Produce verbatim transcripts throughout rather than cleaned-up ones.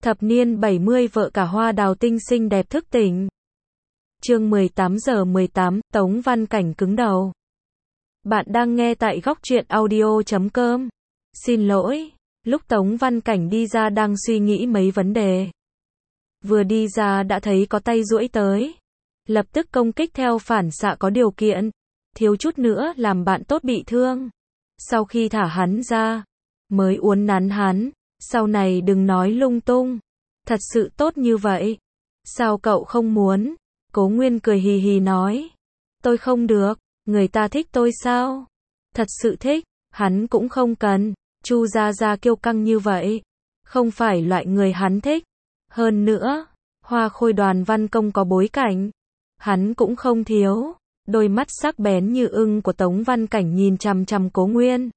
Thập niên bảy mươi vợ cả Hoa Đào Tinh xinh đẹp thức tỉnh. Chương mười tám giờ mười tám, Tống Văn Cảnh cứng đầu. Bạn đang nghe tại góc truyện audio chấm com. Xin lỗi, lúc Tống Văn Cảnh đi ra đang suy nghĩ mấy vấn đề. Vừa đi ra đã thấy có tay duỗi tới. Lập tức công kích theo phản xạ có điều kiện. Thiếu chút nữa làm bạn tốt bị thương. Sau khi thả hắn ra, mới uốn nắn hắn. Sau này đừng nói lung tung. Thật sự tốt như vậy. Sao cậu không muốn? Cố Nguyên cười hì hì nói. Tôi không được. Người ta thích tôi sao? Thật sự thích. Hắn cũng không cần. Chu Gia Gia kiêu căng như vậy. Không phải loại người hắn thích. Hơn nữa, Hoa Khôi Đoàn văn công có bối cảnh. Hắn cũng không thiếu. Đôi mắt sắc bén như ưng của Tống Văn Cảnh nhìn chằm chằm Cố Nguyên.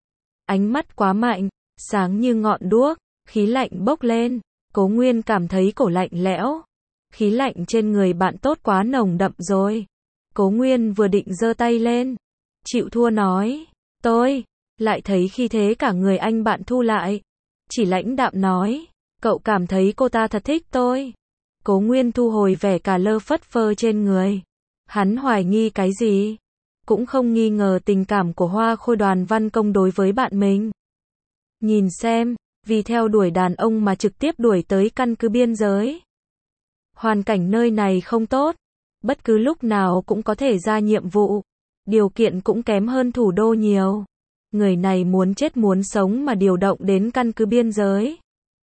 Ánh mắt quá mạnh, sáng như ngọn đuốc, khí lạnh bốc lên. Cố Nguyên cảm thấy cổ lạnh lẽo. Khí lạnh trên người bạn tốt quá nồng đậm rồi. Cố Nguyên vừa định giơ tay lên, chịu thua nói, tôi, lại thấy khi thế cả người anh bạn thu lại. Chỉ lãnh đạm nói, cậu cảm thấy cô ta thật thích tôi. Cố Nguyên thu hồi vẻ cà lơ phất phơ trên người. Hắn hoài nghi cái gì? Cũng không nghi ngờ tình cảm của Hoa Khôi Đoàn văn công đối với bạn mình. Nhìn xem, vì theo đuổi đàn ông mà trực tiếp đuổi tới căn cứ biên giới. Hoàn cảnh nơi này không tốt, bất cứ lúc nào cũng có thể ra nhiệm vụ. Điều kiện cũng kém hơn thủ đô nhiều. Người này muốn chết muốn sống mà điều động đến căn cứ biên giới.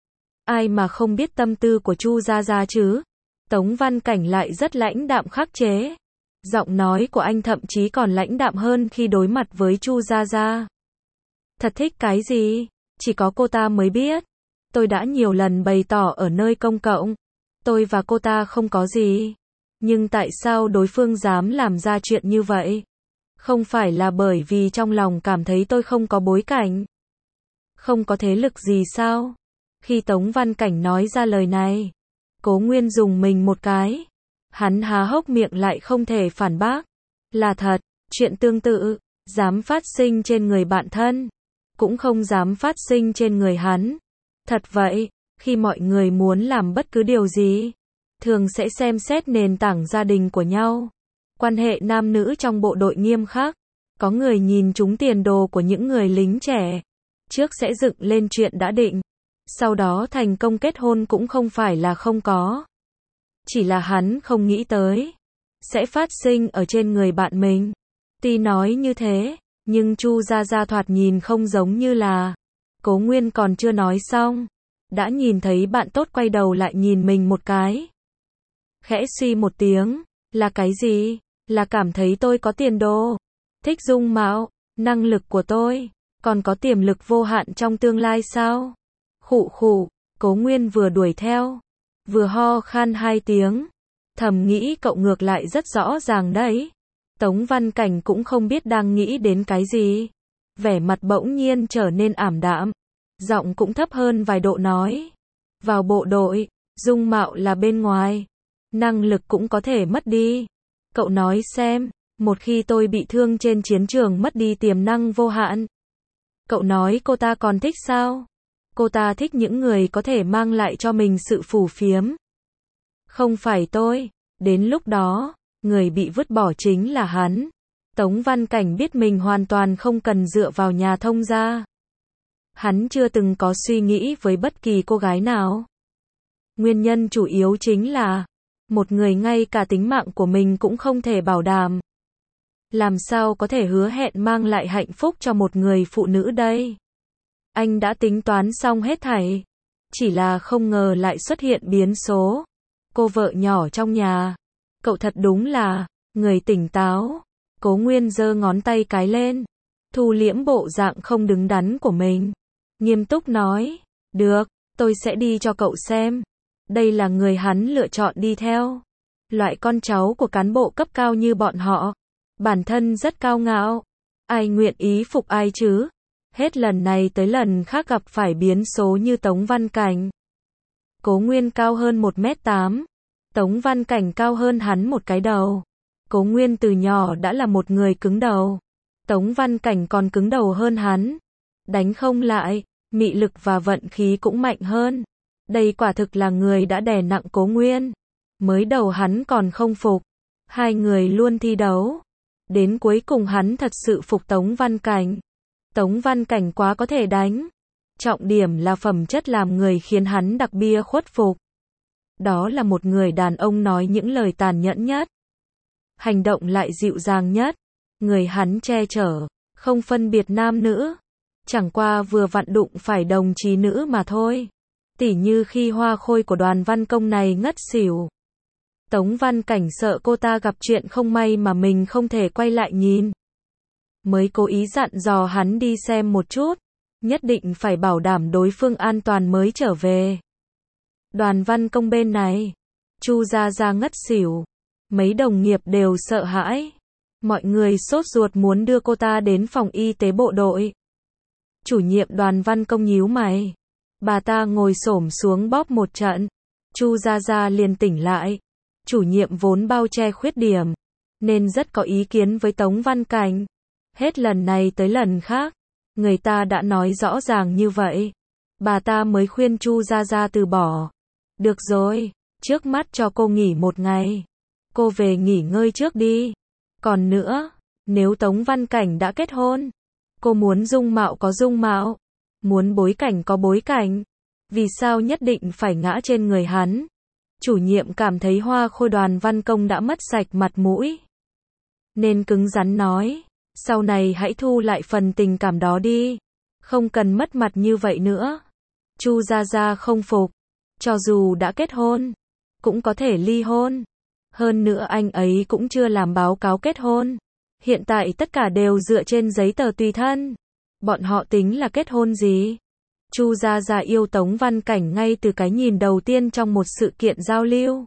Ai mà không biết tâm tư của Chu Gia Gia chứ? Tống Văn Cảnh lại rất lãnh đạm khắc chế. Giọng nói của anh thậm chí còn lãnh đạm hơn khi đối mặt với Chu Gia Gia. Thật thích cái gì? Chỉ có cô ta mới biết. Tôi đã nhiều lần bày tỏ ở nơi công cộng. Tôi và cô ta không có gì. Nhưng tại sao đối phương dám làm ra chuyện như vậy? Không phải là bởi vì trong lòng cảm thấy tôi không có bối cảnh, không có thế lực gì sao? Khi Tống Văn Cảnh nói ra lời này, Cố Nguyên dùng mình một cái. Hắn há hốc miệng lại không thể phản bác. Là thật, chuyện tương tự, dám phát sinh trên người bạn thân, cũng không dám phát sinh trên người hắn. Thật vậy, khi mọi người muốn làm bất cứ điều gì, thường sẽ xem xét nền tảng gia đình của nhau. Quan hệ nam nữ trong bộ đội nghiêm khắc. Có người nhìn trúng tiền đồ của những người lính trẻ. Trước sẽ dựng lên chuyện đã định. Sau đó thành công kết hôn cũng không phải là không có. Chỉ là hắn không nghĩ tới sẽ phát sinh ở trên người bạn mình. Tuy nói như thế, nhưng Chu Gia Gia thoạt nhìn không giống như là. Cố Nguyên còn chưa nói xong, đã nhìn thấy bạn tốt quay đầu lại nhìn mình một cái. Khẽ suy một tiếng, là cái gì? Là cảm thấy tôi có tiền đồ, thích dung mạo, năng lực của tôi, còn có tiềm lực vô hạn trong tương lai sao? Khụ khụ, Cố Nguyên vừa đuổi theo, vừa ho khan hai tiếng, thầm nghĩ cậu ngược lại rất rõ ràng đấy. Tống Văn Cảnh cũng không biết đang nghĩ đến cái gì. Vẻ mặt bỗng nhiên trở nên ảm đạm, giọng cũng thấp hơn vài độ nói. Vào bộ đội, dung mạo là bên ngoài, năng lực cũng có thể mất đi. Cậu nói xem, một khi tôi bị thương trên chiến trường mất đi tiềm năng vô hạn. Cậu nói cô ta còn thích sao? Cô ta thích những người có thể mang lại cho mình sự phù phiếm. Không phải tôi. Đến lúc đó, người bị vứt bỏ chính là hắn. Tống Văn Cảnh biết mình hoàn toàn không cần dựa vào nhà thông gia. Hắn chưa từng có suy nghĩ với bất kỳ cô gái nào. Nguyên nhân chủ yếu chính là một người ngay cả tính mạng của mình cũng không thể bảo đảm. Làm sao có thể hứa hẹn mang lại hạnh phúc cho một người phụ nữ đây? Anh đã tính toán xong hết thảy. Chỉ là không ngờ lại xuất hiện biến số. Cô vợ nhỏ trong nhà. Cậu thật đúng là người tỉnh táo. Cố Nguyên giơ ngón tay cái lên, thu liễm bộ dạng không đứng đắn của mình. Nghiêm túc nói, được, tôi sẽ đi cho cậu xem. Đây là người hắn lựa chọn đi theo. Loại con cháu của cán bộ cấp cao như bọn họ. Bản thân rất cao ngạo. Ai nguyện ý phục ai chứ? Hết lần này tới lần khác gặp phải biến số như Tống Văn Cảnh. Cố Nguyên cao hơn một mét tám. Tống Văn Cảnh cao hơn hắn một cái đầu. Cố Nguyên từ nhỏ đã là một người cứng đầu. Tống Văn Cảnh còn cứng đầu hơn hắn. Đánh không lại, mị lực và vận khí cũng mạnh hơn. Đây quả thực là người đã đè nặng Cố Nguyên. Mới đầu hắn còn không phục. Hai người luôn thi đấu. Đến cuối cùng hắn thật sự phục Tống Văn Cảnh. Tống Văn Cảnh quá có thể đánh. Trọng điểm là phẩm chất làm người khiến hắn đặc biệt khuất phục. Đó là một người đàn ông nói những lời tàn nhẫn nhất. Hành động lại dịu dàng nhất. Người hắn che chở, không phân biệt nam nữ. Chẳng qua vừa vặn đụng phải đồng chí nữ mà thôi. Tỉ như khi Hoa Khôi của Đoàn Văn Công này ngất xỉu. Tống Văn Cảnh sợ cô ta gặp chuyện không may mà mình không thể quay lại nhìn. Mới cố ý dặn dò hắn đi xem một chút. Nhất định phải bảo đảm đối phương an toàn mới trở về. Đoàn Văn Công bên này, Chu Gia Gia ngất xỉu. Mấy đồng nghiệp đều sợ hãi. Mọi người sốt ruột muốn đưa cô ta đến phòng y tế bộ đội. Chủ nhiệm Đoàn Văn Công nhíu mày. Bà ta ngồi xổm xuống bóp một trận. Chu Gia Gia liền tỉnh lại. Chủ nhiệm vốn bao che khuyết điểm, nên rất có ý kiến với Tống Văn Cảnh. Hết lần này tới lần khác, người ta đã nói rõ ràng như vậy. Bà ta mới khuyên Chu Gia Gia từ bỏ. Được rồi, trước mắt cho cô nghỉ một ngày. Cô về nghỉ ngơi trước đi. Còn nữa, nếu Tống Văn Cảnh đã kết hôn, cô muốn dung mạo có dung mạo, muốn bối cảnh có bối cảnh. Vì sao nhất định phải ngã trên người hắn? Chủ nhiệm cảm thấy Hoa Khôi Đoàn Văn Công đã mất sạch mặt mũi. Nên cứng rắn nói, sau này hãy thu lại phần tình cảm đó đi. Không cần mất mặt như vậy nữa. Chu Gia Gia không phục. Cho dù đã kết hôn, cũng có thể ly hôn. Hơn nữa anh ấy cũng chưa làm báo cáo kết hôn. Hiện tại tất cả đều dựa trên giấy tờ tùy thân. Bọn họ tính là kết hôn gì? Chu Gia Gia yêu Tống Văn Cảnh ngay từ cái nhìn đầu tiên trong một sự kiện giao lưu.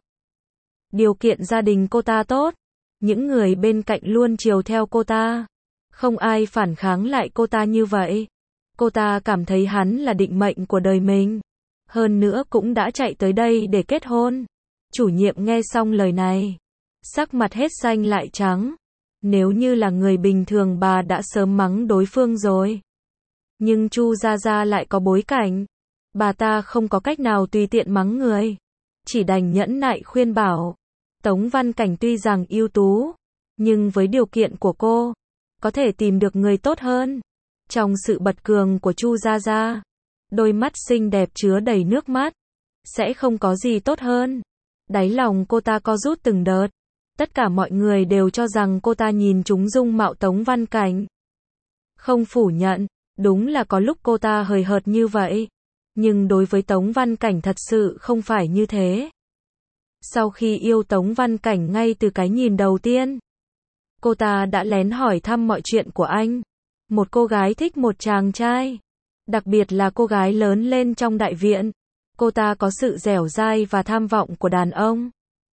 Điều kiện gia đình cô ta tốt. Những người bên cạnh luôn chiều theo cô ta. Không ai phản kháng lại cô ta như vậy. Cô ta cảm thấy hắn là định mệnh của đời mình. Hơn nữa cũng đã chạy tới đây để kết hôn. Chủ nhiệm nghe xong lời này, sắc mặt hết xanh lại trắng. Nếu như là người bình thường bà đã sớm mắng đối phương rồi. Nhưng Chu Gia Gia lại có bối cảnh. Bà ta không có cách nào tùy tiện mắng người. Chỉ đành nhẫn nại khuyên bảo. Tống Văn Cảnh tuy rằng ưu tú, nhưng với điều kiện của cô, có thể tìm được người tốt hơn. Trong sự bật cường của Chu Gia Gia, đôi mắt xinh đẹp chứa đầy nước mắt. Sẽ không có gì tốt hơn. Đáy lòng cô ta co rút từng đợt. Tất cả mọi người đều cho rằng cô ta nhìn trúng dung mạo Tống Văn Cảnh. Không phủ nhận, đúng là có lúc cô ta hời hợt như vậy. Nhưng đối với Tống Văn Cảnh thật sự không phải như thế. Sau khi yêu Tống Văn Cảnh ngay từ cái nhìn đầu tiên, cô ta đã lén hỏi thăm mọi chuyện của anh. Một cô gái thích một chàng trai. Đặc biệt là cô gái lớn lên trong đại viện. Cô ta có sự dẻo dai và tham vọng của đàn ông.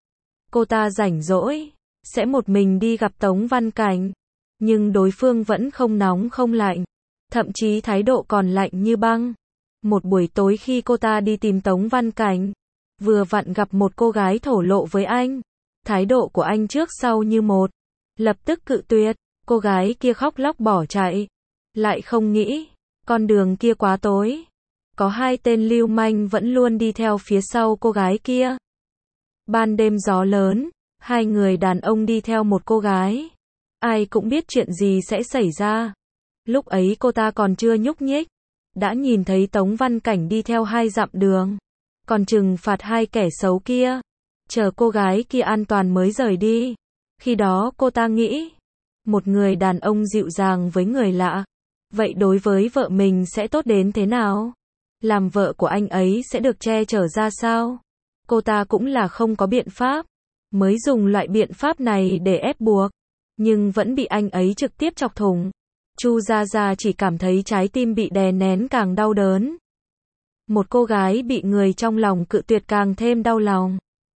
Cô ta rảnh rỗi, sẽ một mình đi gặp Tống Văn Cảnh. Nhưng đối phương vẫn không nóng không lạnh. Thậm chí thái độ còn lạnh như băng. Một buổi tối khi cô ta đi tìm Tống Văn Cảnh, vừa vặn gặp một cô gái thổ lộ với anh. Thái độ của anh trước sau như một. Lập tức cự tuyệt. Cô gái kia khóc lóc bỏ chạy. Lại không nghĩ, con đường kia quá tối. Có hai tên lưu manh vẫn luôn đi theo phía sau cô gái kia. Ban đêm gió lớn, hai người đàn ông đi theo một cô gái. Ai cũng biết chuyện gì sẽ xảy ra. Lúc ấy cô ta còn chưa nhúc nhích. Đã nhìn thấy Tống Văn Cảnh đi theo hai dặm đường. Còn trừng phạt hai kẻ xấu kia. Chờ cô gái kia an toàn mới rời đi. Khi đó cô ta nghĩ, một người đàn ông dịu dàng với người lạ. Vậy đối với vợ mình sẽ tốt đến thế nào? Làm vợ của anh ấy sẽ được che chở ra sao? Cô ta cũng là không có biện pháp. Mới dùng loại biện pháp này để ép buộc. Nhưng vẫn bị anh ấy trực tiếp chọc thủng. Chu Gia Gia chỉ cảm thấy trái tim bị đè nén càng đau đớn. Một cô gái bị người trong lòng cự tuyệt càng thêm đau lòng.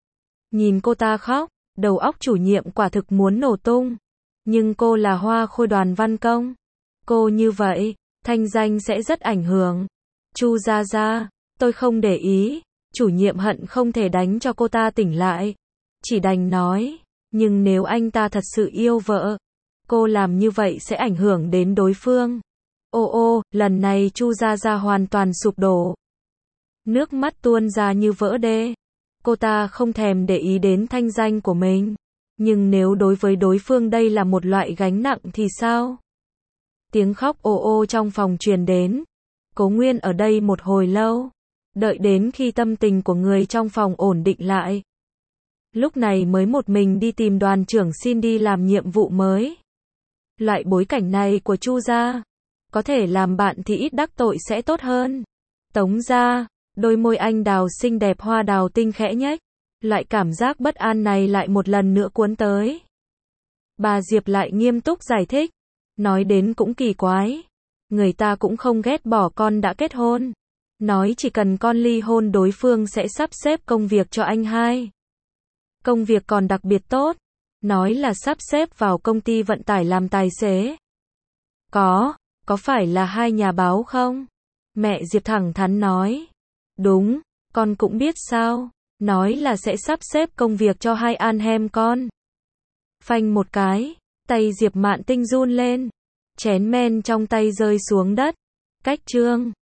Nhìn cô ta khóc, đầu óc chủ nhiệm quả thực muốn nổ tung. Nhưng cô là Hoa Khôi Đoàn Văn Công. Cô như vậy, thanh danh sẽ rất ảnh hưởng. Chu Gia Gia, tôi không để ý. Chủ nhiệm hận không thể đánh cho cô ta tỉnh lại. Chỉ đành nói, nhưng nếu anh ta thật sự yêu vợ, cô làm như vậy sẽ ảnh hưởng đến đối phương. Ô ô, lần này Chu Gia Gia hoàn toàn sụp đổ. Nước mắt tuôn ra như vỡ đê. Cô ta không thèm để ý đến thanh danh của mình. Nhưng nếu đối với đối phương đây là một loại gánh nặng thì sao? Tiếng khóc ồ ồ trong phòng truyền đến. Cố Nguyên ở đây một hồi lâu. Đợi đến khi tâm tình của người trong phòng ổn định lại. Lúc này mới một mình đi tìm đoàn trưởng xin đi làm nhiệm vụ mới. Loại bối cảnh này của Chu gia, có thể làm bạn thì ít đắc tội sẽ tốt hơn. Tống gia, đôi môi anh đào xinh đẹp hoa đào tinh khẽ nhếch. Loại cảm giác bất an này lại một lần nữa cuốn tới. Bà Diệp lại nghiêm túc giải thích. Nói đến cũng kỳ quái. Người ta cũng không ghét bỏ con đã kết hôn. Nói chỉ cần con ly hôn đối phương sẽ sắp xếp công việc cho anh hai. Công việc còn đặc biệt tốt. Nói là sắp xếp vào công ty vận tải làm tài xế. Có, có phải là hai nhà báo không? Mẹ Diệp thẳng thắn nói. Đúng, con cũng biết sao. Nói là sẽ sắp xếp công việc cho hai anh em con. Phanh một cái, tay Diệp Mạn Tinh run lên. Chén men trong tay rơi xuống đất. Cách chương